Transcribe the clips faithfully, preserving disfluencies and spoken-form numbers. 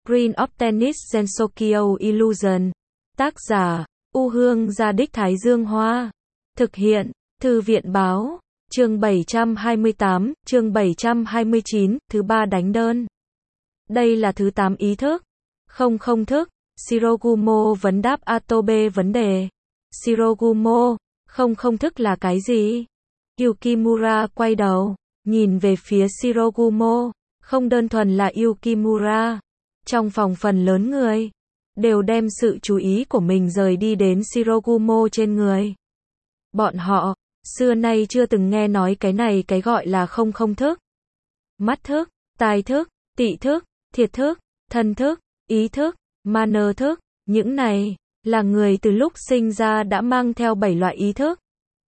Screen of Tennis Gensokyo Illusion. Tác giả, U Hương Gia Đích Thái Dương Hoa. Thực hiện, Thư viện Báo. Chương bảy trăm hai mươi tám, chương bảy trăm hai mươi chín, thứ ba đánh đơn. Đây là thứ tám ý thức. Không không thức. Shirogumo vấn đáp Atobe vấn đề. Shirogumo, không không thức là cái gì? Yukimura quay đầu, nhìn về phía Shirogumo. Không đơn thuần là Yukimura. Trong phòng phần lớn người đều đem sự chú ý của mình rời đi đến Shirogumo trên người. Bọn họ xưa nay chưa từng nghe nói cái này cái gọi là không không thức. Mắt thức, tai thức, tị thức, thiệt thức, thân thức, ý thức, manơ thức, những này là người từ lúc sinh ra đã mang theo bảy loại ý thức.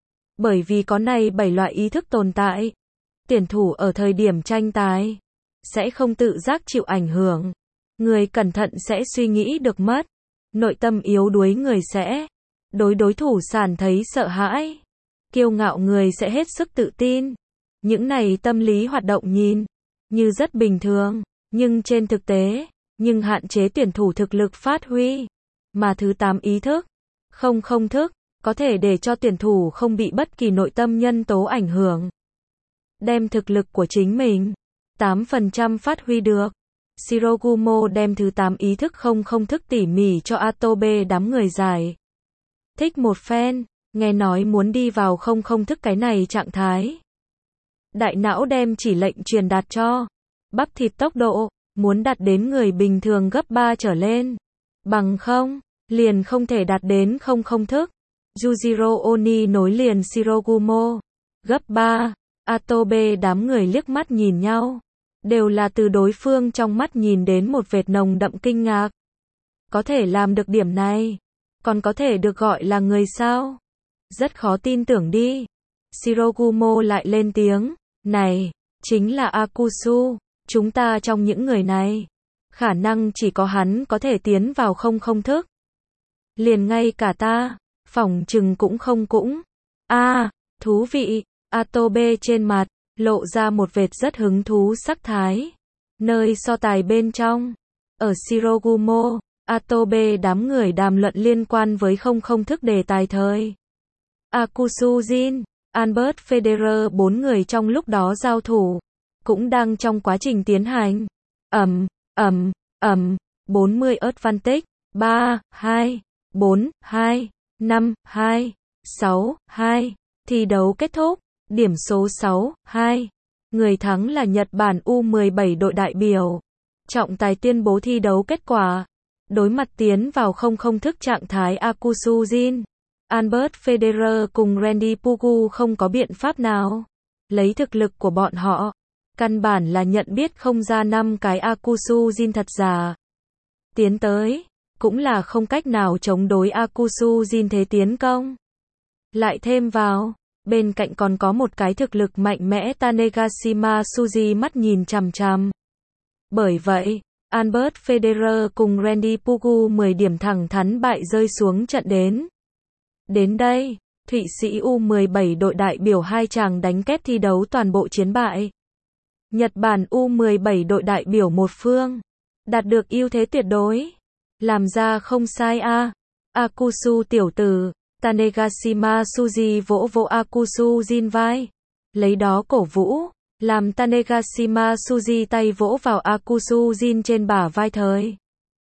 Bởi vì có này bảy loại ý thức tồn tại, tuyển thủ ở thời điểm tranh tài sẽ không tự giác chịu ảnh hưởng. Người cẩn thận sẽ suy nghĩ được mất. Nội tâm yếu đuối người sẽ đối đối thủ sàn thấy sợ hãi. Kiêu ngạo người sẽ hết sức tự tin. Những này tâm lý hoạt động nhìn như rất bình thường, nhưng trên thực tế, nhưng hạn chế tuyển thủ thực lực phát huy. Mà thứ tám ý thức, không không thức, có thể để cho tuyển thủ không bị bất kỳ nội tâm nhân tố ảnh hưởng. Đem thực lực của chính mình tám phần trăm phát huy được. Shirogumo đem thứ tám ý thức không không thức tỉ mỉ cho Atobe đám người giải thích một phen, nghe nói muốn đi vào không không thức cái này trạng thái. Đại não đem chỉ lệnh truyền đạt cho bắp thịt tốc độ, muốn đạt đến người bình thường gấp ba trở lên. Bằng không, liền không thể đạt đến không không thức. Yujiro Oni nối liền Shirogumo. Gấp ba, Atobe đám người liếc mắt nhìn nhau. Đều là từ đối phương trong mắt nhìn đến một vệt nồng đậm kinh ngạc. Có thể làm được điểm này, còn có thể được gọi là người sao? Rất khó tin tưởng đi. Shirogumo lại lên tiếng, này, chính là Akusu, chúng ta trong những người này, khả năng chỉ có hắn có thể tiến vào không không thức. Liền ngay cả ta, phỏng chừng cũng không cũng. A, à, thú vị, Atobe trên mặt lộ ra một vệt rất hứng thú sắc thái. Nơi so tài bên trong, ở Shirogumo, Atobe đám người đàm luận liên quan với không không thức đề tài thời. Akusu Jin, Albert Federer bốn người trong lúc đó giao thủ, cũng đang trong quá trình tiến hành. Ầm, ầm, ầm, bốn mươi advantage, ba, hai, bốn, hai, năm, hai, sáu, hai, thi đấu kết thúc. Điểm số sáu, hai. Người thắng là Nhật Bản U mười bảy đội đại biểu. Trọng tài tuyên bố thi đấu kết quả. Đối mặt tiến vào không không thức trạng thái Akusu Jin, Albert Federer cùng Randy Pugu không có biện pháp nào. Lấy thực lực của bọn họ, căn bản là nhận biết không ra năm cái Akusu Jin thật giả. Tiến tới, cũng là không cách nào chống đối Akusu Jin thế tiến công. Lại thêm vào, bên cạnh còn có một cái thực lực mạnh mẽ Tanegashima Suji mắt nhìn chằm chằm. Bởi vậy, Albert Federer cùng Randy Pugu mười điểm thẳng thắn bại rơi xuống trận đến. Đến đây, Thụy Sĩ U mười bảy đội đại biểu hai chàng đánh kép thi đấu toàn bộ chiến bại. Nhật Bản U mười bảy đội đại biểu một phương, đạt được ưu thế tuyệt đối. Làm ra không sai a. À. Akusu tiểu tử. Tanegashima Suji vỗ vỗ Akusu Jin vai. Lấy đó cổ vũ, làm Tanegashima Suji tay vỗ vào Akusu Jin trên bả vai thời.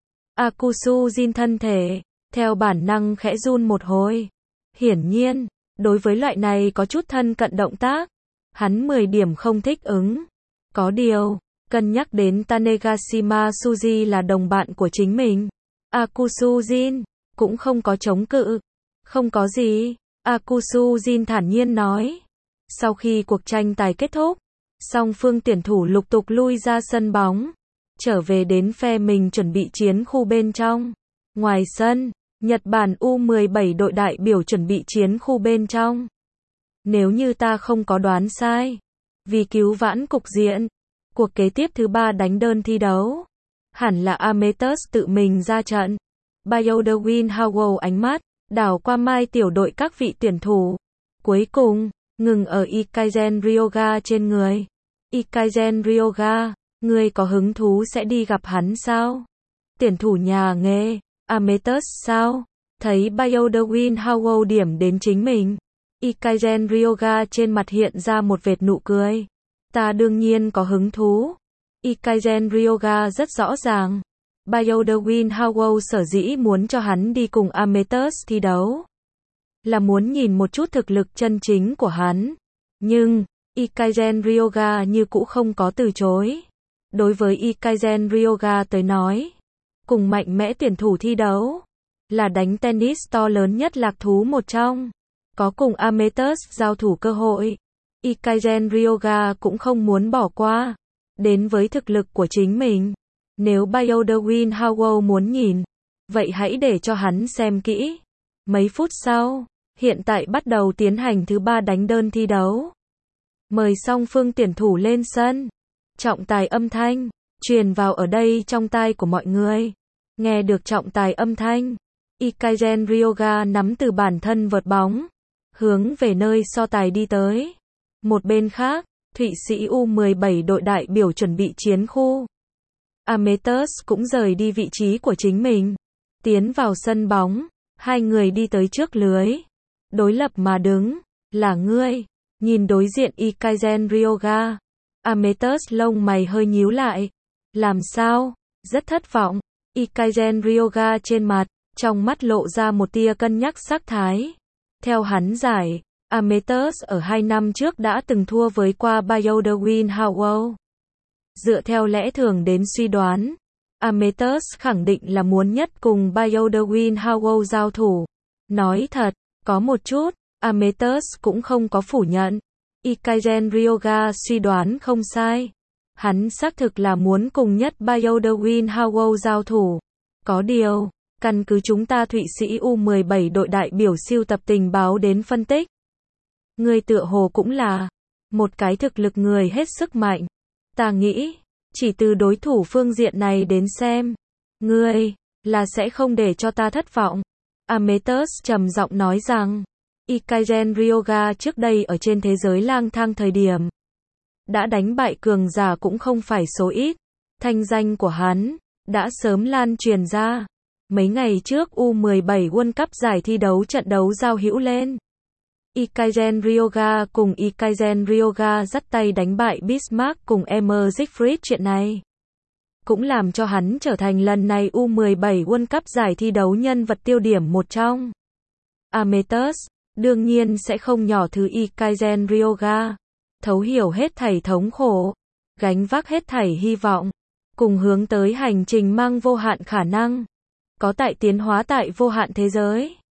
Akusu Jin thân thể, theo bản năng khẽ run một hồi. Hiển nhiên, đối với loại này có chút thân cận động tác, hắn mười điểm không thích ứng. Có điều, cân nhắc đến Tanegashima Suji là đồng bạn của chính mình, Akusu Jin cũng không có chống cự. Không có gì, Akusu Jin thản nhiên nói. Sau khi cuộc tranh tài kết thúc, song phương tuyển thủ lục tục lui ra sân bóng, trở về đến phe mình chuẩn bị chiến khu bên trong. Ngoài sân, Nhật Bản U mười bảy đội đại biểu chuẩn bị chiến khu bên trong. Nếu như ta không có đoán sai, vì cứu vãn cục diện, cuộc kế tiếp thứ ba đánh đơn thi đấu, hẳn là Amethyst tự mình ra trận. Bayodewin Howell ánh mắt đảo qua mai tiểu đội các vị tuyển thủ. Cuối cùng, ngừng ở Ikazen Ryoga trên người. Ikazen Ryoga, ngươi có hứng thú sẽ đi gặp hắn sao? Tuyển thủ nhà nghề, Amethyst sao? Thấy Bioderwin Howell điểm đến chính mình. Ikaisen Ryoga trên mặt hiện ra một vệt nụ cười. Ta đương nhiên có hứng thú. Ikaisen Ryoga rất rõ ràng. Bioderwin Howell sở dĩ muốn cho hắn đi cùng Amethyst thi đấu. Là muốn nhìn một chút thực lực chân chính của hắn. Nhưng, Ikaisen Ryoga như cũ không có từ chối. Đối với Ikaisen Ryoga tới nói, cùng mạnh mẽ tuyển thủ thi đấu, là đánh tennis to lớn nhất lạc thú một trong. Có cùng Amethyst giao thủ cơ hội, Ikaisen Ryoga cũng không muốn bỏ qua. Đến với thực lực của chính mình, nếu Bioderwin Howell muốn nhìn, vậy hãy để cho hắn xem kỹ. Mấy phút sau, hiện tại bắt đầu tiến hành thứ ba đánh đơn thi đấu. Mời song phương tuyển thủ lên sân. Trọng tài âm thanh truyền vào ở đây trong tai của mọi người. Nghe được trọng tài âm thanh, Ikaisen Ryoga nắm từ bản thân vợt bóng, hướng về nơi so tài đi tới. Một bên khác, Thụy Sĩ U mười bảy đội đại biểu chuẩn bị chiến khu. Amethyst cũng rời đi vị trí của chính mình, tiến vào sân bóng. Hai người đi tới trước lưới, đối lập mà đứng. Là ngươi. Nhìn đối diện Ikaisen Ryoga, Amethyst lông mày hơi nhíu lại. Làm sao? Rất thất vọng. Ikaisen Ryoga trên mặt, trong mắt lộ ra một tia cân nhắc sắc thái. Theo hắn giải, Amethyst ở hai năm trước đã từng thua với qua Bioderwin Howell. Dựa theo lẽ thường đến suy đoán, Amethyst khẳng định là muốn nhất cùng Bioderwin Howell giao thủ. Nói thật, có một chút, Amethyst cũng không có phủ nhận. Ikaisen Ryoga suy đoán không sai. Hắn xác thực là muốn cùng nhất Bioderwin Howell giao thủ. Có điều, căn cứ chúng ta Thụy Sĩ U mười bảy đội đại biểu sưu tập tình báo đến phân tích, ngươi tựa hồ cũng là một cái thực lực người hết sức mạnh. Ta nghĩ, chỉ từ đối thủ phương diện này đến xem, ngươi là sẽ không để cho ta thất vọng. Amethyst trầm giọng nói rằng, Ikaisen Ryoga trước đây ở trên thế giới lang thang thời điểm, đã đánh bại cường giả cũng không phải số ít. Thanh danh của hắn đã sớm lan truyền ra. Mấy ngày trước U mười bảy World Cup giải thi đấu trận đấu giao hữu lên, Ikaisen Ryoga cùng Ikaisen Ryoga dắt tay đánh bại Bismarck cùng Emmer Siegfried. Chuyện này cũng làm cho hắn trở thành lần này U mười bảy World Cup giải thi đấu nhân vật tiêu điểm một trong. Amethyst đương nhiên sẽ không nhỏ thứ Ikaisen Ryoga, thấu hiểu hết thảy thống khổ, gánh vác hết thảy hy vọng, cùng hướng tới hành trình mang vô hạn khả năng, có tại tiến hóa tại vô hạn thế giới.